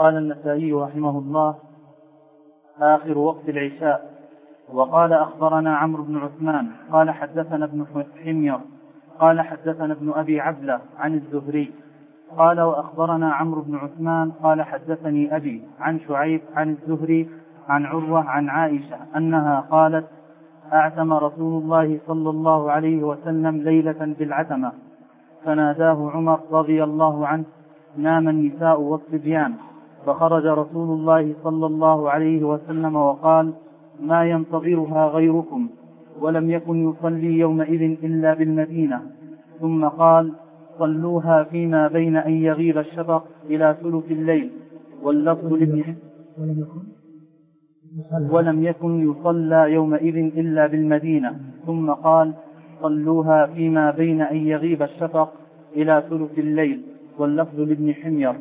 قال النسائي رحمه الله: آخر وقت العشاء. وقال: أخبرنا عمرو بن عثمان قال حدثنا ابن حمير قال حدثنا ابن أبي عبلة عن الزهري قال: وأخبرنا عمرو بن عثمان قال حدثني أبي عن شعيب عن الزهري عن عروة عن عائشة أنها قالت: أعتم رسول الله صلى الله عليه وسلم ليلة بالعتمة فناداه عمر رضي الله عنه: نام النساء والصبيان. فخرج رسول الله صلى الله عليه وسلم وقال: ما ينتظرها غيركم. ولم يكن يصلي يومئذ إلا بالمدينة. ثم قال: صلوها فيما بين أن يغيب الشفق إلى ثلث الليل. واللفظ لابن ولم يكن يصلى يومئذ إلا بالمدينة. ثم قال: صلوها فيما بين أن يغيب الشفق إلى ثلث الليل. واللفظ لابن حمير.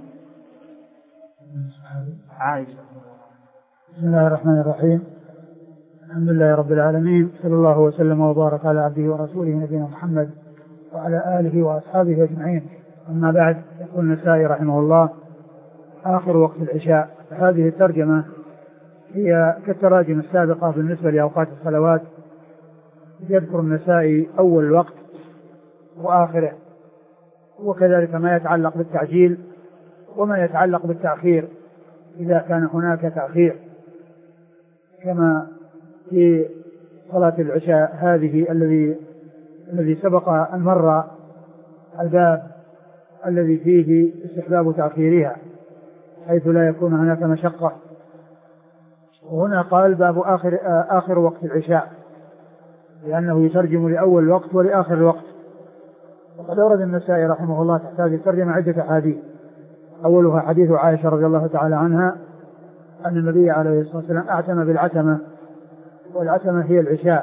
عائشة. بسم الله الرحمن الرحيم. الحمد لله رب العالمين، صلى الله وسلم وبارك على عبده ورسوله نبينا محمد وعلى آله وأصحابه أجمعين. أما بعد، يقول النسائي رحمه الله: آخر وقت العشاء. هذه الترجمة هي كالتراجم السابقة بالنسبة لأوقات الصلوات. يذكر النسائي أول الوقت وآخره، وكذلك ما يتعلق بالتعجيل وما يتعلق بالتأخير إذا كان هناك تأخير، كما في صلاة العشاء هذه الذي سبق أن مر الباب الذي فيه استحباب تأخيرها حيث لا يكون هناك مشقة. وهنا قال: باب آخر وقت العشاء، لأنه يترجم لأول الوقت ولآخر الوقت. وقد أورد النسائي رحمه الله تحت هذه الترجمة عدة أحاديث. أولها حديث عائشة رضي الله تعالى عنها أن النبي عليه الصلاة والسلام أعتم بالعتمة، والعتمة هي العشاء،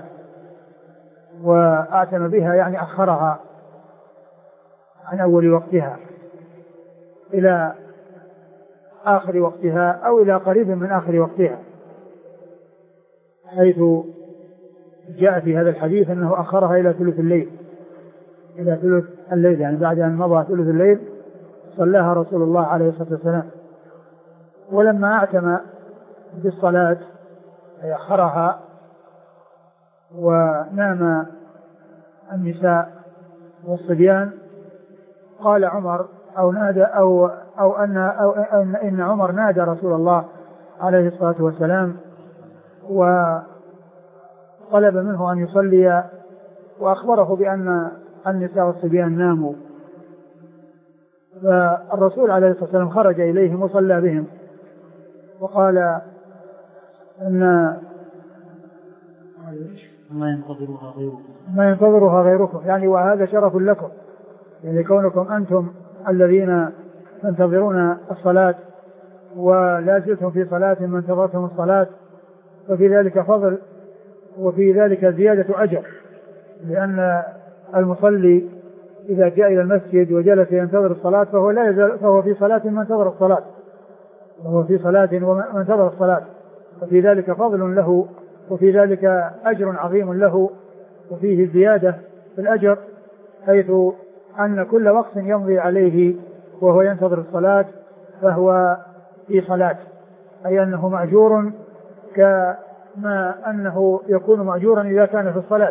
وأعتم بها يعني أخرها عن أول وقتها إلى آخر وقتها أو إلى قريب من آخر وقتها، حيث جاء في هذا الحديث أنه أخرها إلى ثلث الليل، يعني بعد أن مضى ثلث الليل صلاها رسول الله عليه الصلاة والسلام. ولما أعتم بالصلاة أي أخرها ونام النساء والصبيان، قال عمر إن عمر نادى رسول الله عليه الصلاة والسلام وطلب منه أن يصلي، وأخبره بأن النساء والصبيان ناموا. فالرسول عليه الصلاة والسلام خرج إليهم وصلى بهم وقال إن ما ينتظرها غيركم، يعني وهذا شرف لكم، يعني كونكم أنتم الذين تنتظرون الصلاة ولا زلتم في صلاة ما انتظرتم الصلاة، ففي ذلك فضل وفي ذلك زيادة أجر، لأن المصلي إذا جاء إلى المسجد وجلس ينتظر الصلاة فهو في صلاة ما انتظر الصلاة، ففي ذلك فضل له وفي ذلك أجر عظيم له، وفيه زيادة في الأجر، حيث أن كل وقت يمضي عليه وهو ينتظر الصلاة فهو في صلاة، أي أنه مأجور كما أنه يكون مأجورا إذا كان في الصلاة.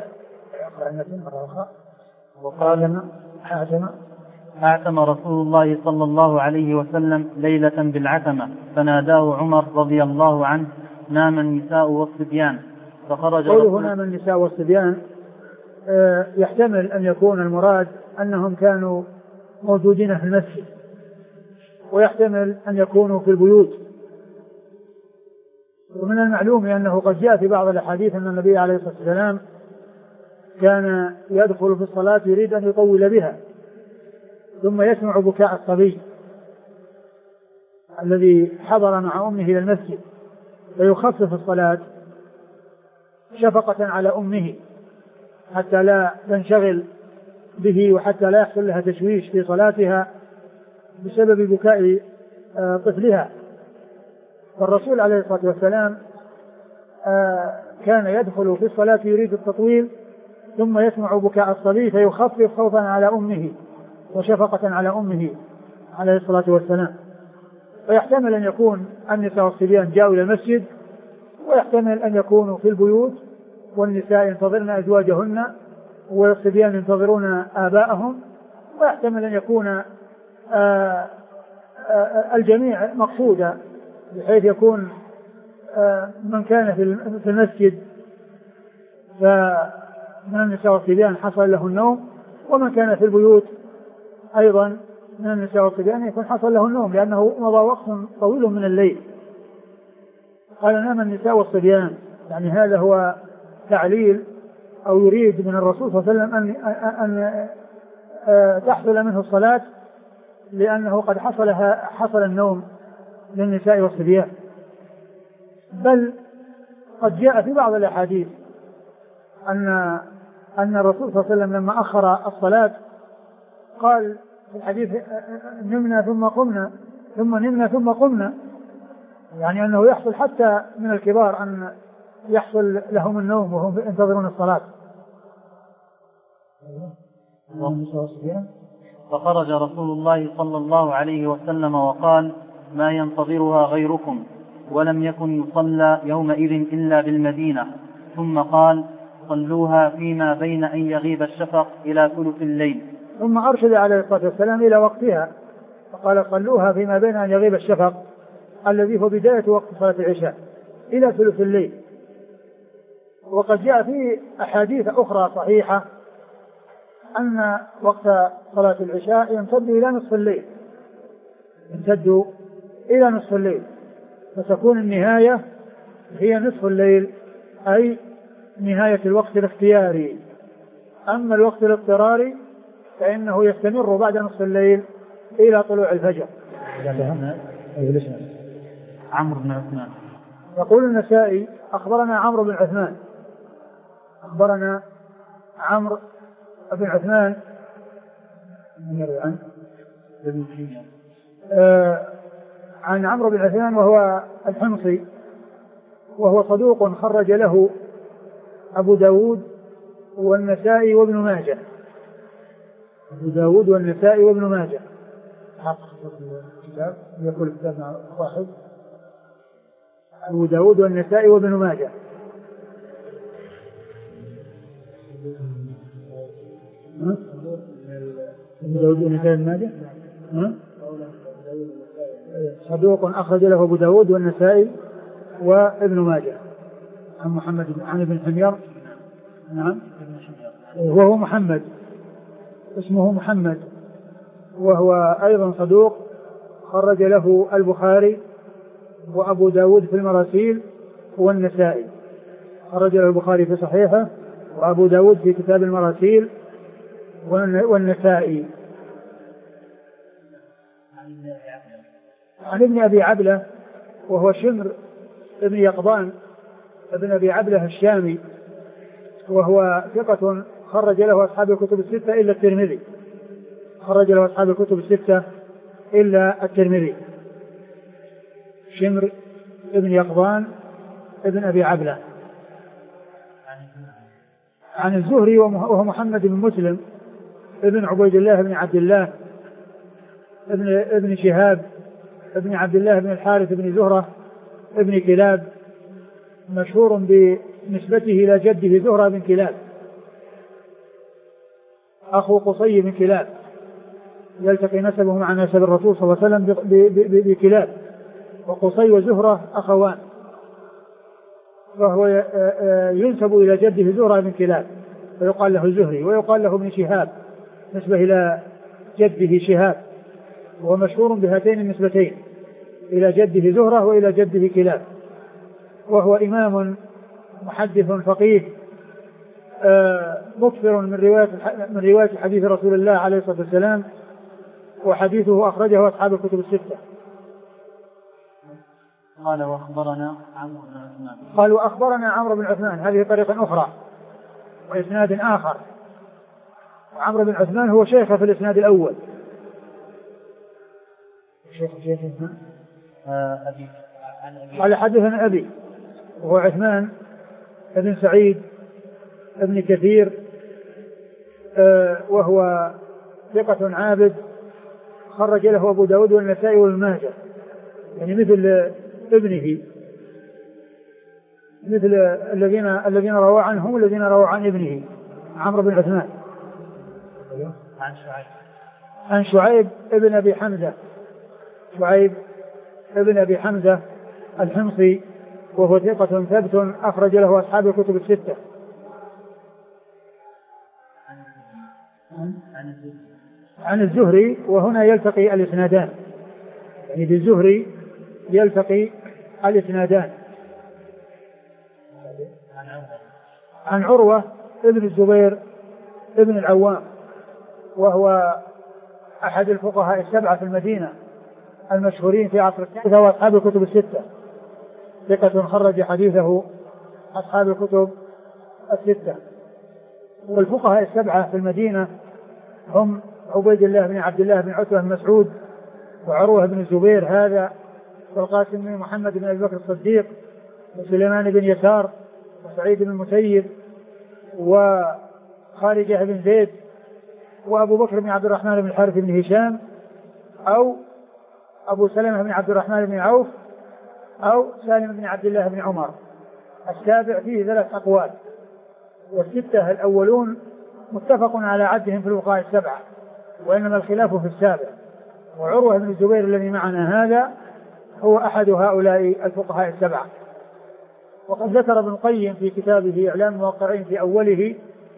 وقال: أعتم رسول الله صلى الله عليه وسلم ليلة بالعتمة فناداه عمر رضي الله عنه: نام النساء والصبيان. فخرج. قوله نام النساء والصبيان يحتمل أن يكون المراد أنهم كانوا موجودين في المسجد، ويحتمل أن يكونوا في البيوت. ومن المعلوم أنه قد جاء في بعض الأحاديث أن النبي عليه الصلاة والسلام كان يدخل في الصلاة يريد أن يطول بها، ثم يسمع بكاء الصبي الذي حضر مع أمه إلى المسجد فيخفف الصلاة شفقة على أمه حتى لا تنشغل به وحتى لا يحصل لها تشويش في صلاتها بسبب بكاء طفلها. فالرسول عليه الصلاة والسلام كان يدخل في الصلاة يريد التطويل ثم يسمع بكاء الصبي فيخفف خوفا على أمه وشفقة على أمه عليه الصلاة والسلام. ويحتمل أن يكون النساء والصبيان جاءوا إلى المسجد، ويحتمل أن يكونوا في البيوت والنساء ينتظرن أزواجهن والصبيان ينتظرون آباءهم، ويحتمل أن يكون الجميع مقصودا، بحيث يكون من كان في المسجد فمن النساء والصبيان حصل له النوم، ومن كان في البيوت أيضا من النساء والصبيان يكون حصل له النوم، لأنه مضى وقت طويل من الليل. قال نام النساء والصبيان، يعني هذا هو تعليل أو يريد من الرسول صلى الله عليه وسلم أن تحصل منه الصلاة، لأنه قد حصل النوم للنساء والصبيان. بل قد جاء في بعض الأحاديث أن الرسول صلى الله عليه وسلم لما أخر الصلاة قال في الحديث نمنا ثم قمنا ثم نمنا ثم قمنا، يعني أنه يحصل حتى من الكبار أن يحصل لهم النوم وهم ينتظرون الصلاة. فخرج رسول الله صلى الله عليه وسلم وقال ما ينتظرها غيركم، ولم يكن يصلى يومئذ إلا بالمدينة، ثم قال صلوها فيما بين أن يغيب الشفق إلى ثلث الليل. ثم أرشد عليه الصلاة والسلام إلى وقتها فقال صلوها فيما بين أن يغيب الشفق الذي هو بداية وقت صلاة العشاء إلى ثلث الليل. وقد جاء في أحاديث أخرى صحيحة أن وقت صلاة العشاء يمتد إلى نصف الليل، يمتد إلى نصف الليل، فتكون النهاية هي نصف الليل، أي نهاية الوقت الاختياري. أما الوقت الاضطراري فإنه يستمر بعد نصف الليل إلى طلوع الفجر. عمرو بن عثمان. يقول النسائي أخبرنا عمرو بن عثمان، أخبرنا عمرو بن عثمان عن عمرو بن عثمان وهو الحمصي، وهو صدوق خرج له أبو داود والنسائي وابن ماجه. أبو داود والنسائي وابن ماجه الكتاب يقول كتابنا واحد، أبو داود والنسائي وابن ماجه. أبو داود والنسائي وابن ماجه صدوق أخرج له أبو داود والنسائي وابن ماجه عن محمد عن ابن حمير. نعم وهو محمد، اسمه محمد، وهو أيضا صدوق خرج له البخاري وأبو داود في المراسيل والنسائي، خرج له البخاري في صحيحه وأبو داود في كتاب المراسيل والنسائي. عن ابن أبي عبلة وهو شمر ابن يقظان ابن أبي عبلة الشامي، وهو ثقة خرج له أصحاب الكتب الستة إلا الترمذي، خرج له أصحاب الكتب الستة إلا الترمذي. شمر ابن يقظان ابن أبي عبلة. عن الزهري وهو محمد بن مسلم ابن عبيد الله بن عبد الله ابن شهاب ابن عبد الله بن الحارث بن زهرة ابن كلاب، مشهور بنسبته إلى جده زهرة بن كلاب أخو قصي بن كلاب، يلتقي نسبه مع نسب الرسول صلى الله عليه وسلم بكلاب، وقصي وزهرة أخوان، فهو ينسب إلى جده زهرة بن كلاب فيقال له الزهري، ويقال له ابن شهاب نسبة إلى جده شهاب، وهو مشهور بهاتين النسبتين إلى جده زهرة وإلى جده كلاب، وهو إمام محدث فقيه مكثر من رواية حديث رسول الله عليه الصلاة والسلام، وحديثه أخرجه أصحاب الكتب الستة. قال وأخبرنا عمرو بن عثمان. قال وأخبرنا عمرو بن عثمان، هذه طريقة أخرى وإسناد آخر، وعمرو بن عثمان هو شيخه في الإسناد الأول. شيخ أبي. قال حدثنا أبي وهو عثمان ابن سعيد ابن كثير، وهو ثقة عابد خرج له أبو داود والنسائي وابن ماجه. يعني مثل ابنه، مثل الذين رووا عنهم الذين رووا عن ابنه عمرو بن عثمان. عن شعيب ابن أبي حمزة، شعيب ابن أبي حمزة الحمصي وهو ثقة ثبت أخرج له أصحاب الكتب الستة. عن الزهري، وهنا يلتقي الإسنادان، يعني بالزهري يلتقي الإسنادان. عن عروة ابن الزبير ابن العوام، وهو أحد الفقهاء السبعة في المدينة المشهورين في عصر الثالثة وأصحاب الكتب الستة، ثقة خرج حديثه أصحاب الكتب الستة. والفقهاء السبعة في المدينة هم عبيد الله بن عبد الله بن عتبة بن مسعود، وعروة بن الزبير هذا، والقاسم بن محمد بن أبي بكر الصديق، وسليمان بن يسار، وسعيد بن المسيب، وخارجة بن زيد، وأبو بكر بن عبد الرحمن بن الحارث بن هشام، أو أبو سلمة بن عبد الرحمن بن عوف، أو سالم بن عبد الله بن عمر. السابع فيه 3 أقوال، والستة الأولون متفق على عدهم في الفقهاء السبعة، وإنما الخلاف في السابع. وعروة بن الزبير الذي معنا هذا هو أحد هؤلاء الفقهاء السبعة. وقد ذكر ابن القيم في كتابه إعلام الموقعين في أوله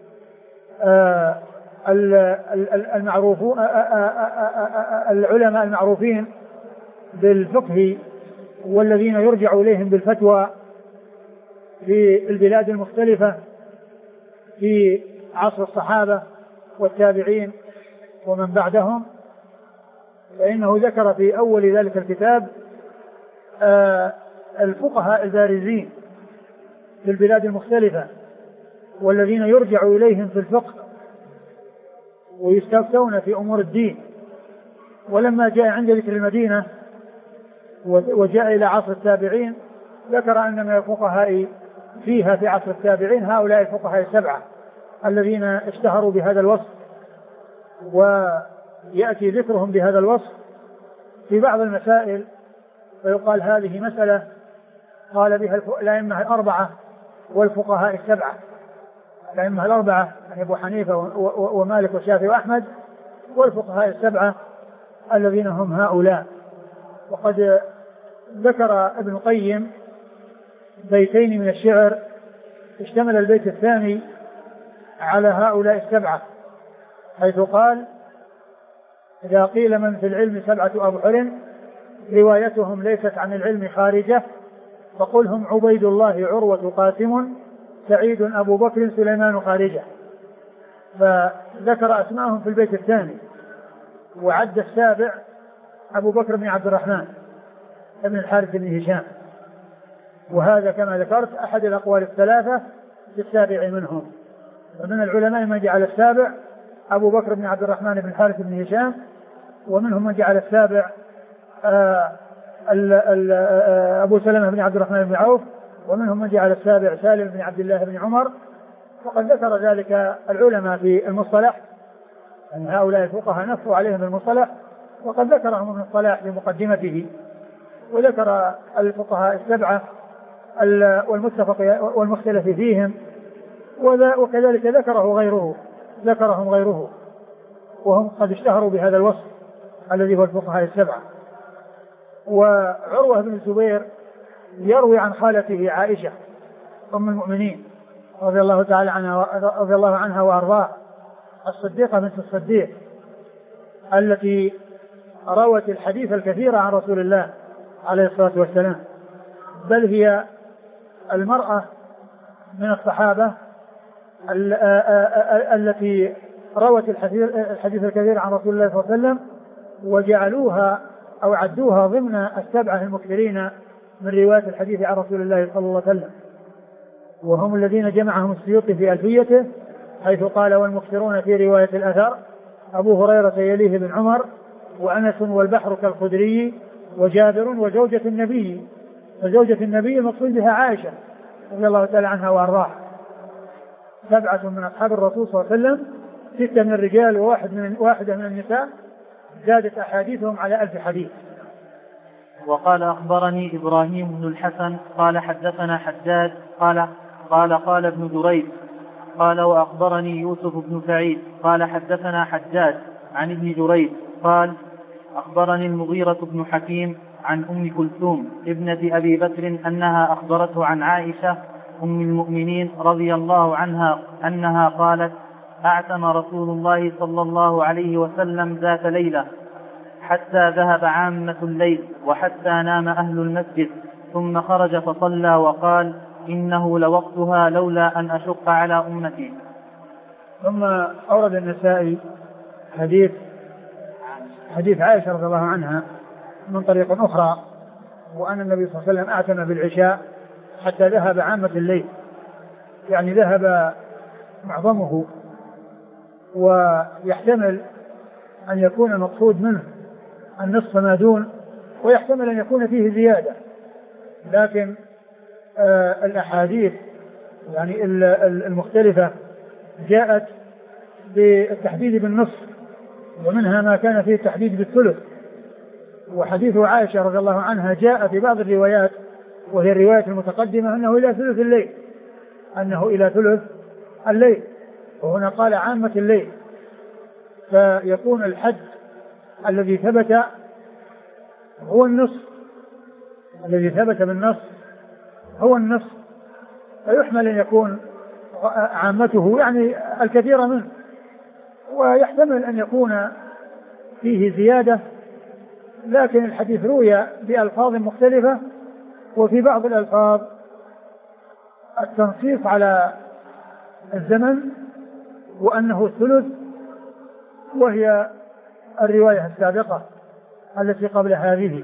العلماء المعروفين بالفقه والذين يرجع إليهم بالفتوى في البلاد المختلفة في عصر الصحابة والتابعين ومن بعدهم، فإنه ذكر في أول ذلك الكتاب الفقهاء البارزين في البلاد المختلفة والذين يرجع إليهم في الفقه ويستفتون في أمور الدين. ولما جاء عند ذكر المدينة وجاء إلى عصر التابعين ذكر أن من الفقهاء فيها في عصر التابعين هؤلاء الفقهاء السبعة الذين اشتهروا بهذا الوصف، ويأتي ذكرهم بهذا الوصف في بعض المسائل، فيقال هذه مسألة قال بها الأئمة الأربعة والفقهاء السبعة، الأئمة الأربعة يعني أبو حنيفة ومالك والشافعي وأحمد، والفقهاء السبعة الذين هم هؤلاء. وقد ذكر ابن القيم بيتين من الشعر اشتمل البيت الثاني على هؤلاء السبعة، حيث قال: إذا قيل من في العلم 7 أبحر روايتهم ليست عن العلم خارجة، فقل هم عبيد الله عروة قاسم سعيد أبو بكر سليمان خارجة. فذكر أسماءهم في البيت الثاني، وعد السابع أبو بكر بن عبد الرحمن ابن الحارث بن هشام، وهذا كما ذكرت أحد الأقوال الثلاثة في السابع منهم. ومن العلماء من جعل السابع أبو بكر بن عبد الرحمن بن الحارث بن هشام، ومنهم من جعل السابع أبو سلمة بن عبد الرحمن بن عوف، ومنهم من جعل السابع سالم بن عبد الله بن عمر. وقد ذكر ذلك العلماء في المصطلح، أن هؤلاء الفقهاء نصوا عليهم المصطلح، وقد ذكرهم ابن الصلاح في مقدمته، وذكر الفقهاء السبعة والمتفق والمختلف فيهم، وكذلك ذكرهم غيره، وهم قد اشتهروا بهذا الوصف الذي هو الفقهاء السبعة. وعروة بن الزبير يروي عن خالته عائشة أم المؤمنين رضي الله عنها وأرضاها، الصديقة بنت الصديق التي روت الحديث الكثير عن رسول الله عليه الصلاة والسلام، بل هي المرأة من الصحابة التي روت الحديث الكثير عن رسول الله صلى الله عليه وسلم، وجعلوها أو عدوها ضمن 7 المكثرين من رواية الحديث عن رسول الله صلى الله عليه وسلم، وهم الذين جمعهم السيوطي في ألفيته، حيث قال: والمكثرون في رواية الأثر أبو هريرة يليه بن عمر، وأنس والبحر كالخدري، وجابر وزوجة النبي. وزوجة النبي المقصود بها عائشة رضي الله تعالى عنها وأرضاها. 7 من أصحاب الرسول صلى الله عليه وسلم، 6 من الرجال واحدة من النساء، زادت أحاديثهم على 1000 حديث. وقال أخبرني إبراهيم بن الحسن قال حدثنا حداد قال ابن دريد قال وأخبرني يوسف بن سعيد قال حدثنا حداد عن ابن جريج قال أخبرني المغيرة بن حكيم عن أم كلثوم ابنة أبي بكر أنها أخبرته عن عائشة أم المؤمنين رضي الله عنها أنها قالت أعتم رسول الله صلى الله عليه وسلم ذات ليلة حتى ذهب عامة الليل وحتى نام أهل المسجد ثم خرج فصلى وقال إنه لوقتها لولا أن أشق على أمتي. ثم أورد النسائي حديث عائشة رضي الله عنها من طريق أخرى، وأن النبي صلى الله عليه وسلم أعتم بالعشاء حتى ذهب عامة الليل، يعني ذهب معظمه، ويحتمل أن يكون المقصود منه النصف ما دون، ويحتمل أن يكون فيه زيادة، لكن الأحاديث يعني المختلفة جاءت بالتحديد بالنصف، ومنها ما كان فيه التحديد بالثلث. وحديث عائشة رضي الله عنها جاء في بعض الروايات، وهي الرواية المتقدمة، أنه إلى ثلث الليل، وهنا قال عامة الليل، فيكون الحد الذي ثبت هو النصف، الذي ثبت بالنص هو النصف، فيحمل أن يكون عامته يعني الكثير منه، ويحتمل أن يكون فيه زيادة، لكن الحديث روي بألفاظ مختلفة، وفي بعض الألفاظ التنصيص على الزمن وأنه الثلث، وهي الرواية السابقة التي قبل هذه.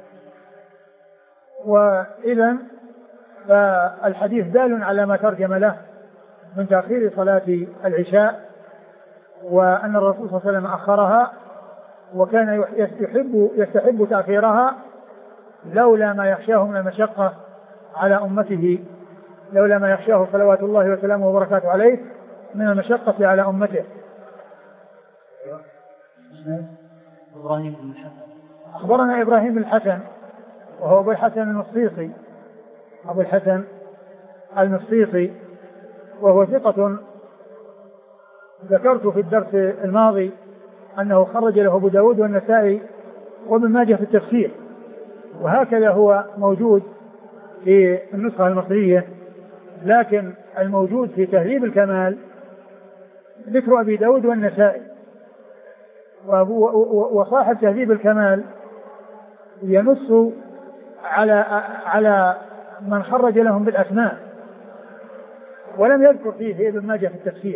وإذن فالحديث دال على ما ترجم له من تأخير صلاة العشاء، وأن الرسول صلى الله عليه وسلم أخرها، وكان يستحب تأخيرها لولا ما يخشاه من المشقة على أمته، لولا ما يخشاه صلوات الله وسلامه وبركاته عليه من المشقة على أمته. أخبرنا إبراهيم بن الحسن وهو أبو الحسن المصيصي، وهو ثقة، ذكرت في الدرس الماضي أنه خرج له أبو داود والنسائي وابن ماجه في التفسير، وهكذا هو موجود في النسخة المصرية، لكن الموجود في تهذيب الكمال ذكر أبي داود والنسائي، وصاحب تهذيب الكمال ينص على من خرج لهم بالأسماء، ولم يذكر فيه ابن ماجه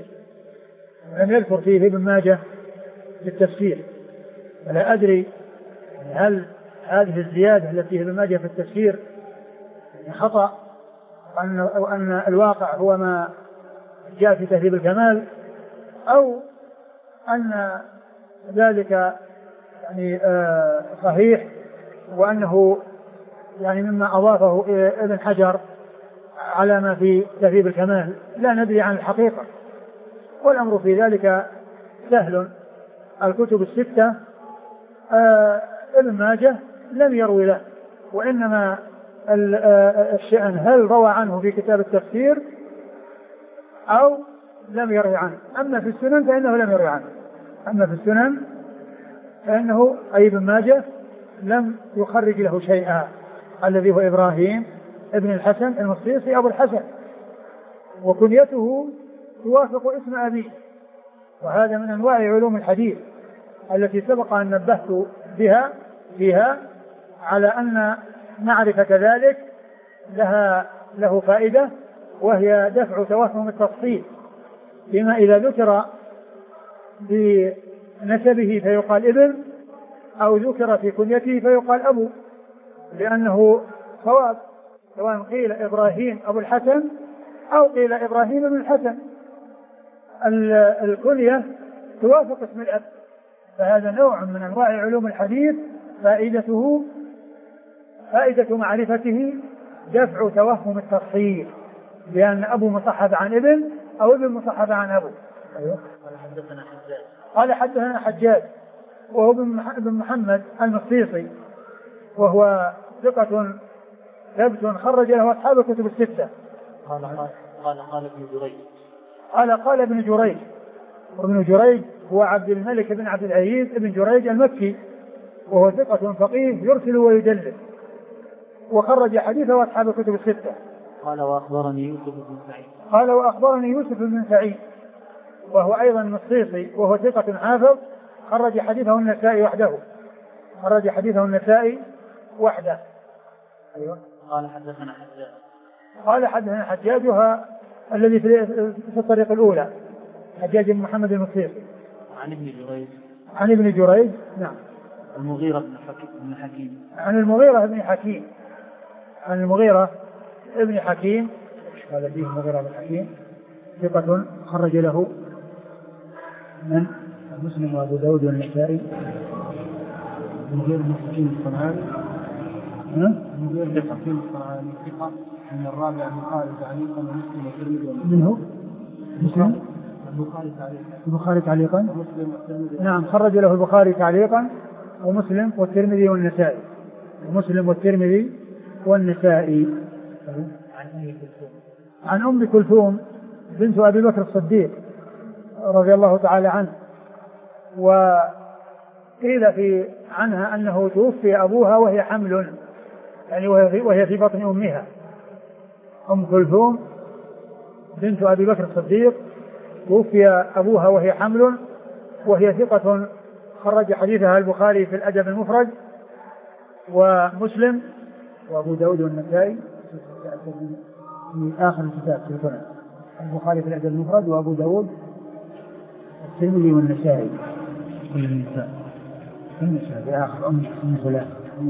في التفسير، فلا أدري هل هذه الزيادة التي في ابن ماجه في التفسير خطأ، وأن الواقع هو ما جاء في تهذيب الكمال، أو أن ذلك يعني صحيح، وأنه يعني مما أضافه ابن حجر على ما في تهذيب الكمال، لا ندري عن الحقيقة، والأمر في ذلك سهل. الكتب الستة ابن ماجه لم يروي له، وإنما الشأن هل روى عنه في كتاب التفسير أو لم يروي عنه. أما في السنن فإنه لم يروي عنه، فإنه أي ابن ماجه لم يخرج له شيئا، الذي هو إبراهيم ابن الحسن المصيصي أبو الحسن، وكنيته توافق اسم أبيه، وهذا من أنواع علوم الحديث التي سبق أن نبهت فيها على أن معرفة ذلك له فائدة، وهي دفع توهم التفصيل، بما إذا ذكر بنسبه فيقال ابن، أو ذكر في كنيته فيقال أبو، لأنه صواب، سواء قيل إبراهيم أبو الحسن أو قيل إبراهيم بن الحسن، الكنية توافق اسم الأب. فهذا نوع من أنواع علوم الحديث فائدة معرفته دفع توهم التفصيل، لأن أبو مصحب عن ابن أو ابن مصحب عن أبو. قال حدثنا حجاج وهو ابن محمد المصيصي، وهو ثقة ثبت خرج له أصحاب الكتب الستة. قال ابن جريج. قال ابن جريج، وابن جريج هو عبد الملك بن عبد العزيز ابن جريج المكي، وهو ثقة فقيه يرسل ويدلس، وخرج حديثه أصحاب الكتب الستة. قال وأخبرني يوسف بن سعيد وهو أيضا مصيصي، وهو ثقة حافظ خرج حديثه النسائي وحده. أيوة. قال حدثنا حجاج الذي في الطريق الأولى، حجاج بن محمد المصيصي. عن ابن جريج. نعم. المغيرة بن حكيم. عن المغيرة بن حكيم. قال فيه المغيرة بن حكيم ثقة خرج له من مسلم وأبو داود والنسائي. المغيرة بن حكيم الصنعاني. ثقة من الرابع البخاري تعليقا ومسلم والترمذي. منه مسلم البخاري تعليقا. نعم، خرج له البخاري تعليقا ومسلم والترمذي والنسائي. عن أم كلثوم بنت أبي بكر الصديق رضي الله تعالى عنه، وقيل عنها أنه توفي أبوها وهي حمل، يعني وهي في بطن أمها. أم كلثوم بنت أبي بكر الصديق توفي أبوها وهي حمل، وهي ثقة خرج حديثها البخاري في الأدب المفرد ومسلم وأبو داود والنسائي في آخر الكتاب في السنن. البخاري في الأدب المفرد وأبو داود والترمذي والنسائي في آخر ثلاث.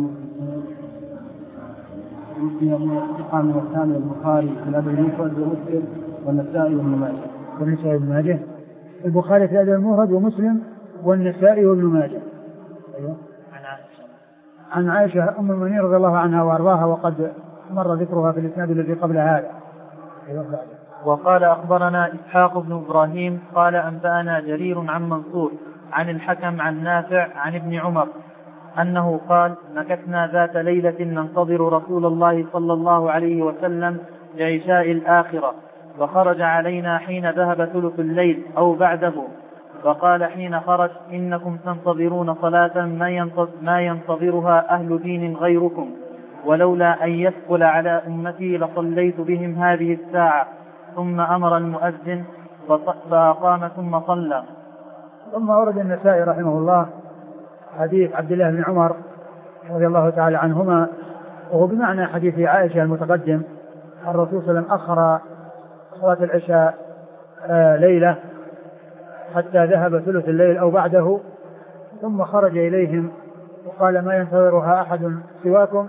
الثاني البخاري في الأدب المفرد ومسلم والنسائي وابن ماجه. البخاري في الأدب المفرد ومسلم والنسائي وابن ماجه. أيوة. عن عائشة أم المؤمنين رضي الله عنها وأرضاها، وقد مر ذكرها في الإسناد الذي قبل هذا. أيوة. وقال أخبرنا إسحاق بن إبراهيم قال أنبأنا جرير عن منصور عن الحكم عن نافع عن ابن عمر أنه قال: مكثنا ذات ليلة ننتظر رسول الله صلى الله عليه وسلم لعشاء الآخرة، وخرج علينا حين ذهب ثلث الليل أو بعده، فقال حين خرج: إنكم تنتظرون صلاة ما ينتظرها أهل دين غيركم، ولولا أن يثقل على أمتي لصليت بهم هذه الساعة. ثم أمر المؤذن فأقام ثم صلى. ثم ورد النسائي رحمه الله حديث عبد الله بن عمر رضي الله تعالى عنهما، وهو بمعنى حديث عائشة المتقدم. الرسول صلى الله عليه وسلم أخر صلاة العشاء ليلة حتى ذهب ثلث الليل أو بعده، ثم خرج إليهم وقال: ما ينتظرها أحد سواكم،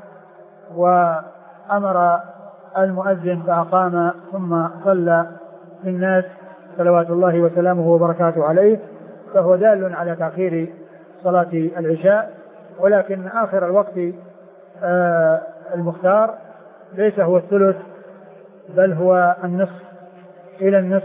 وأمر المؤذن فأقام ثم صلى للناس صلوات الله وسلامه وبركاته عليه. فهو دال على تأخير صلاة العشاء، ولكن آخر الوقت المختار ليس هو الثلث، بل هو النصف إلى النصف.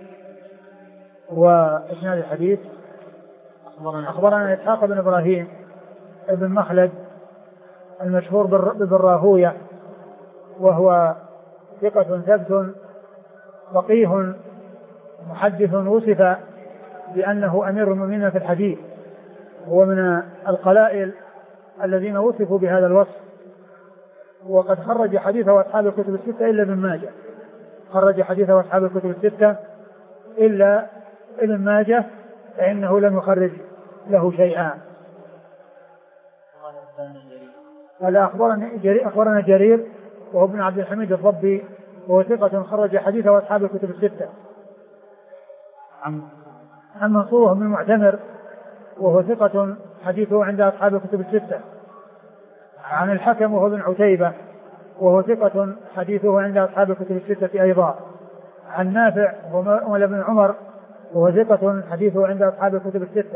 وإسناد الحديث: أخبرنا إسحاق بن إبراهيم ابن مخلد المشهور بالراهوية، وهو ثقة ثبت فقيه محدث، وصف بأنه أمير المؤمنين في الحديث، هو من القلائل الذين وصفوا بهذا الوصف. وقد خرج حديثه أصحاب الكتب الستة إلا ابن ماجه، خرج حديثه أصحاب الكتب الستة إلا ابن ماجه، فإنه لم يخرج له شيئا. قال أخبرنا جرير وهو ابن عبد الحميد الضبي، وهو ثقة خرج حديثه أصحاب الكتب الستة. عن منصور بن المعتمر وهو ثقة حديثه عند أصحاب الكتب الستة. عن الحكم وهو بن عتيبة وهو ثقة حديثه عند أصحاب الكتب الستة أيضا. عن نافع وهو ابن عمر وهو ثقة حديثه عند أصحاب الكتب الستة.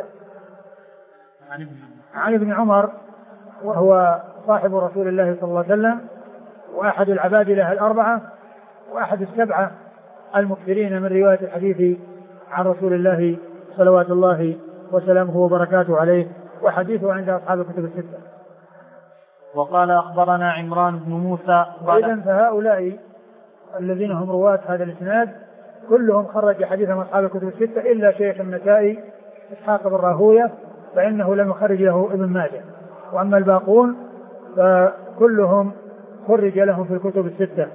عن ابن عمر وهو صاحب رسول الله صلى الله عليه وسلم، وأحد العبادلة الأربعة، وأحد السبعة المكثرين من رواية الحديث عن رسول الله صلوات الله وسلامه وبركاته عليه، وحديثه عند أصحاب الكتب الستة. وقال أخبرنا عمران بن موسى. إذن فهؤلاء الذين هم رواة هذا الإسناد كلهم خرج حديثهم أصحاب الكتب الستة إلا شيخ النسائي إسحاق بن راهويه فإنه لم يخرج له ابن ماجه، وأما الباقون فكلهم خرج لهم في الكتب الستة.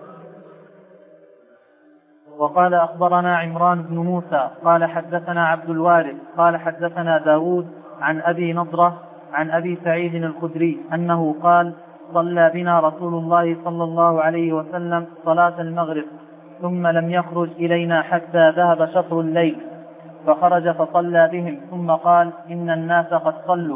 وقال أخبرنا عمران بن موسى قال حدثنا عبد الوارث قال حدثنا داود عن أبي نضرة عن أبي سعيد الخدري أنه قال صلى بنا رسول الله صلى الله عليه وسلم صلاة المغرب ثم لم يخرج إلينا حتى ذهب شطر الليل، فخرج فصلى بهم ثم قال إن الناس قد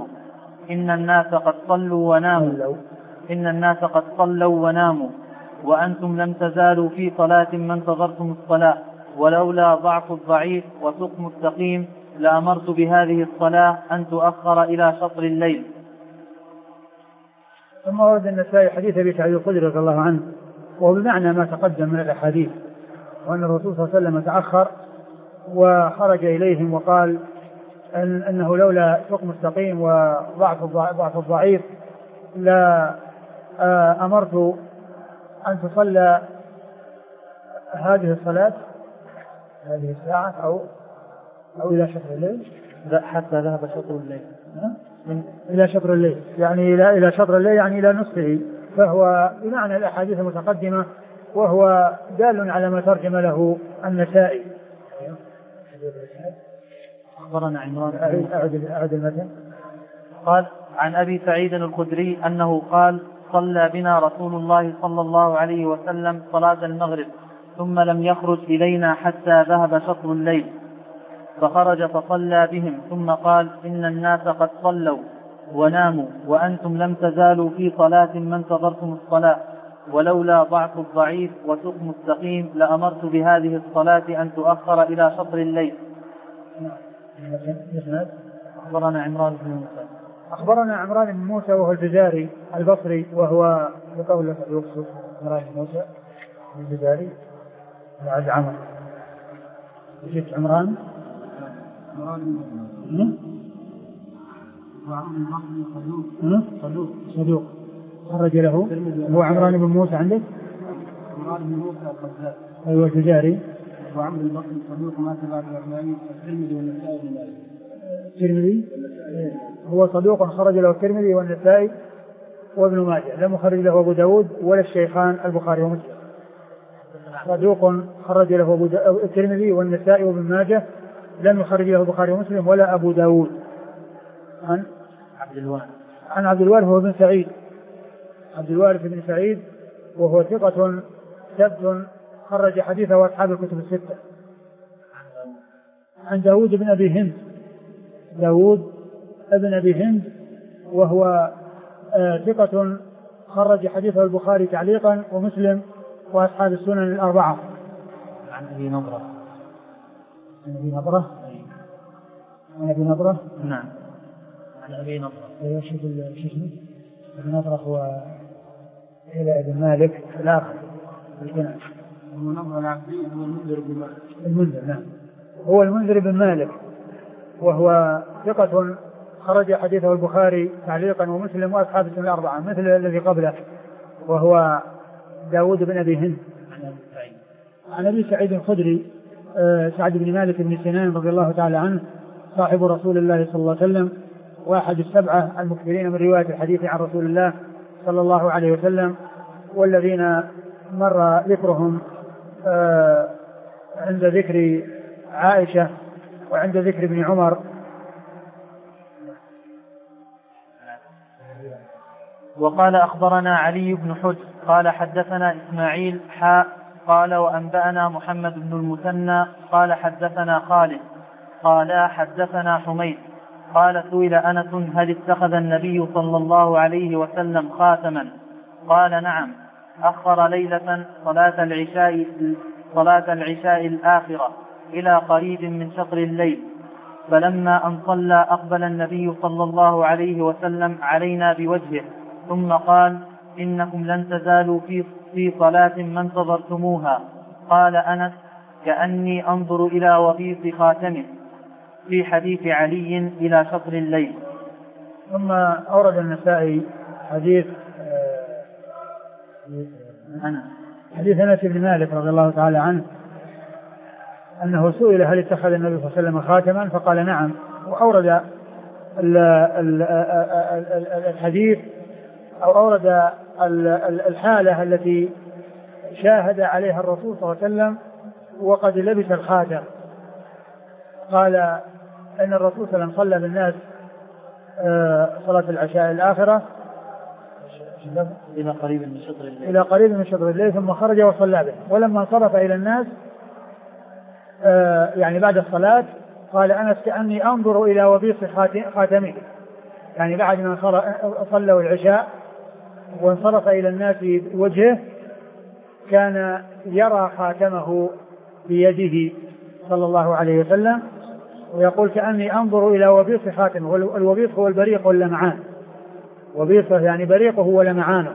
صلوا وناموا وأنتم لم تزالوا في صلاة ما انتظرتم الصلاة، ولولا ضعف الضعيف وسقم السقيم لأمرت بهذه الصلاة أن تؤخر إلى شطر الليل. ثم ورد النسائي حديث أبي سعيد الخدري رضي الله عنه وهو بمعنى ما تقدم من الأحاديث، وأن الرسول صلى الله عليه وسلم تأخر وخرج إليهم وقال أنه لولا سقم السقيم وضعف الضعيف لا أمرت أن تصلى هذه الصلاة هذه الساعة أو إلى شطر الليل حتى ذهب شطر الليل إلى شطر الليل، يعني إلى شطر الليل يعني إلى نصفه، فهو بمعنى الأحاديث المتقدمة وهو دال على ما ترجم له النسائي. أخبرنا عمران أعد المتن. قال عن أبي سعيد الخدري أنه قال صلى بنا رسول الله صلى الله عليه وسلم صلاة المغرب ثم لم يخرج إلينا حتى ذهب شطر الليل، فخرج فصلى بهم ثم قال إن الناس قد صلوا وناموا وأنتم لم تزالوا في صلاة ما انتظرتم الصلاة، ولولا ضعف الضعيف وسقم السقيم لأمرت بهذه الصلاة أن تؤخر إلى شطر الليل. أخبرنا عمران بن موسى. أخبرنا عمران بن موسى وهو الجزاري البصري وهو بقول يوسف عمران بن موسى الجزاري بعد عمر جيت عمران صدوق خرج له هو عمران بن موسى عندك عمران بن موسى القذاب أيوة الجزاري وعمر البصري صدوق مات بعد الرحمن الترمذي والنسائي بن ماجه. الترمذي هو صدوق خرج له الترمذي والنسائي وابن ماجه، لم يخرج له أبو داود ولا الشيخان البخاري ومسلم. صدوق خرج له الترمذي والنسائي وابن ماجه، لم يخرج له البخاري ومسلم ولا أبو داود. عن عبد الوارث هو بن سعيد، عبد الوارث بن سعيد وهو ثقة ثبت خرج حديثه أصحاب الكتب الستة. عن داود بن أبي هند، داود ابن أبي هند وهو ثقة خرج حديثه البخاري تعليقا ومسلم وأصحاب السنن الأربعة. عن أبي نضرة. عن أبي نضرة. عن أبي نضرة. نعم. عن أبي نضرة. أيوة شوف أبي نضرة هو إلى ابن مالك الآخر. أبو نضرة العبدي هو المنذر بن مالك. المنذر نعم. هو المنذر بن مالك وهو ثقة خرج حديثه البخاري تعليقا ومسلم وأصحاب السنن الأربعة مثل الذي قبله وهو داود بن أبي هند. عن أبي سعيد الخدري سعد بن مالك بن سنان رضي الله تعالى عنه صاحب رسول الله صلى الله عليه وسلم واحد السبعة المكثرين من رواية الحديث عن رسول الله صلى الله عليه وسلم، والذين مر ذكرهم عند ذكر عائشة وعند ذكر ابن عمر. وقال أخبرنا علي بن حجر قال حدثنا إسماعيل قال وأنبأنا محمد بن المثنى قال حدثنا خالد قال حدثنا حميد قال سئل أنس هل اتخذ النبي صلى الله عليه وسلم خاتما؟ قال نعم، أخر ليلة صلاة العشاء الآخرة إلى قريب من شطر الليل، فلما أن صلى أقبل النبي صلى الله عليه وسلم علينا بوجهه ثم قال إنكم لن تزالوا في صلاة ما انتظرتموها. قال أنس كأني أنظر إلى وبيص خاتمه في حديث علي إلى شطر الليل. ثم أورد النسائي حديث حديث أنس بن مالك رضي الله تعالى عنه أنه سئل هل اتخذ النبي صلى الله عليه وسلم خاتما فقال نعم، وأورد الحديث أو أورد الحالة التي شاهد عليها الرسول صلى الله عليه وسلم وقد لبس الخاتم. قال أن الرسول صلى الله عليه وسلم صلى بالناس صلاة العشاء الآخرة إلى قريب من شطر الليل ثم خرج وصلى به، ولما انصرف إلى الناس يعني بعد الصلاة قال أنس كأني أنظر إلى وبيص خاتمه، يعني بعد ما صلوا العشاء وانصرف إلى الناس بوجهه كان يرى خاتمه بيده صلى الله عليه وسلم، ويقول كأني أنظر إلى وبيص خاتمه. الوبيص هو البريق واللمعان، وبيصه يعني بريقه ولمعانه.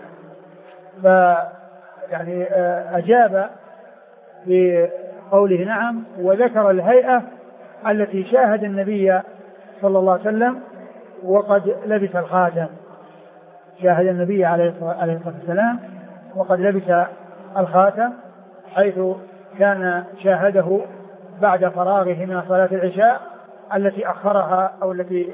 يعني أجاب بقوله نعم، وذكر الهيئة التي شاهد النبي صلى الله عليه وسلم وقد لبس الخاتم، شاهد النبي عليه الصلاة والسلام وقد لبس الخاتم، حيث كان شاهده بعد فراغه من صلاة العشاء التي أخرها أو التي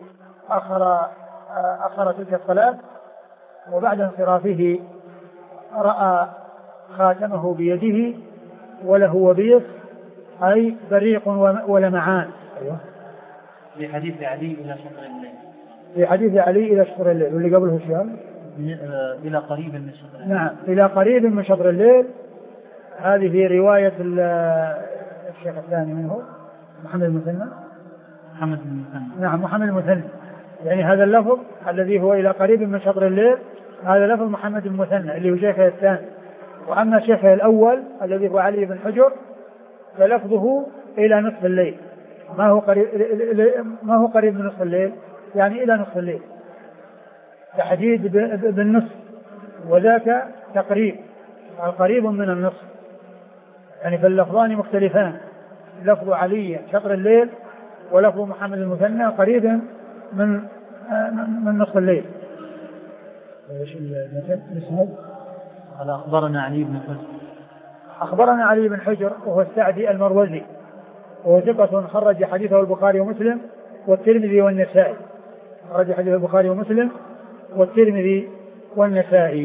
أخر تلك الصلاة، وبعد انصرافه رأى خاتمه بيده وله وبيص أي بريق ولمعان. أيوة. في حديث علي إلى شطر الليل، في حديث علي إلى شطر الليل، واللي قبله الشام إلى قريب من شطر الليل. نعم إلى قريب من شطر الليل. هذه رواية الشيخ الثاني منه محمد المثنى. نعم محمد المثنى، يعني هذا اللفظ الذي هو إلى قريب من شطر الليل هذا لفظ محمد المثنى اللي هو شيخه الثاني. وأما شيخه الأول الذي هو علي بن حجر فلفظه إلى نصف الليل، ما هو قريب من نصف الليل، يعني إلى نصف الليل، تحديد بالنصف، وذاك تقريب قريب من النصف، يعني فاللفظان مختلفان، لفظ علي شطر الليل ولفظ محمد المثنى قريب من نصف الليل. قال أخبرنا علي بن حجر. أخبرنا علي بن حجر وهو السعدي المروزي، وهو ثقة خرج حديثه البخاري ومسلم والترمذي والنسائي، خرج حديث البخاري ومسلم والترمذي والنسائي.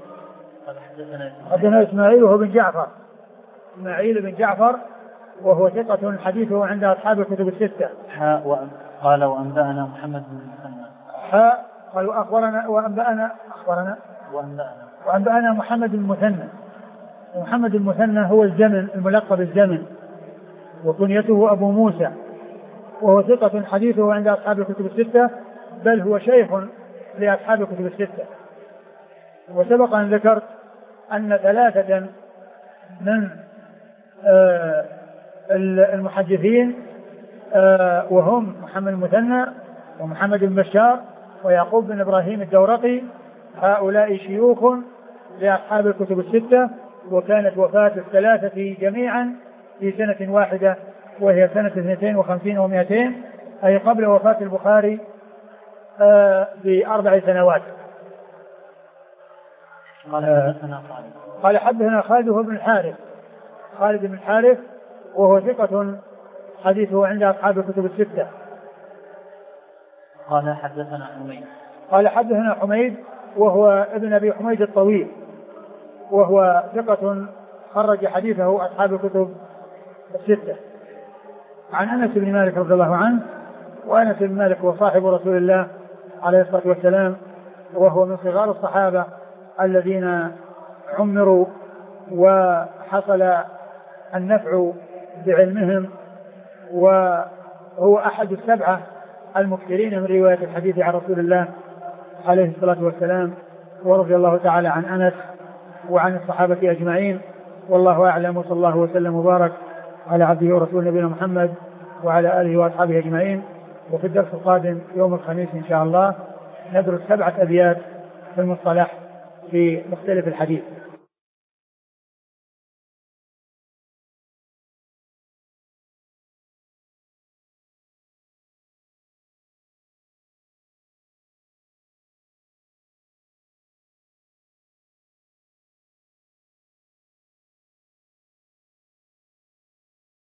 حدثنا إسماعيل وهو بن جعفر، إسماعيل بن جعفر وهو ثقة حديثه عند أصحاب الكتب الستة. قال وأنبأنا محمد بن المثنى. قال أخبرنا وأنبأنا محمد بن المثنى. ومحمد المثنى هو الزمن الملقب الزمن، وكنيته أبو موسى، وهو ثقة حديثه عند أصحاب الكتب الستة، بل هو شيخ لأصحاب الكتب الستة. وسبق أن ذكرت أن ثلاثة من المحدثين وهم محمد المثنى ومحمد بن بشار ويعقوب بن إبراهيم الدورقي، هؤلاء شيوخ لأصحاب الكتب الستة، وكانت وفاة الثلاثة جميعا في سنة واحدة وهي سنة 52 و200، أي قبل وفاة البخاري ب4 سنوات. قال حدثنا خالد بن الحارث، خالد بن الحارث وهو ثقة حديثه عند أصحاب الكتب الستة. قال حدثنا حميد وهو ابن أبي حميد الطويل، وهو ثقة خرج حديثه أصحاب الكتب الستة. عن أنس بن مالك رضي الله عنه، وأنس بن مالك هو صاحب رسول الله عليه الصلاة والسلام، وهو من صغار الصحابة الذين عمروا وحصل النفع بعلمهم، وهو أحد السبعة المكثرين من رواية الحديث عن رسول الله عليه الصلاة والسلام، ورضي الله تعالى عن أنس وعن الصحابة أجمعين، والله أعلم، وصلى الله وسلم وبارك على عبده ورسوله نبينا محمد وعلى آله وأصحابه أجمعين. وفي الدرس القادم يوم الخميس إن شاء الله ندرس 7 أبيات في المصطلح في مختلف الحديث.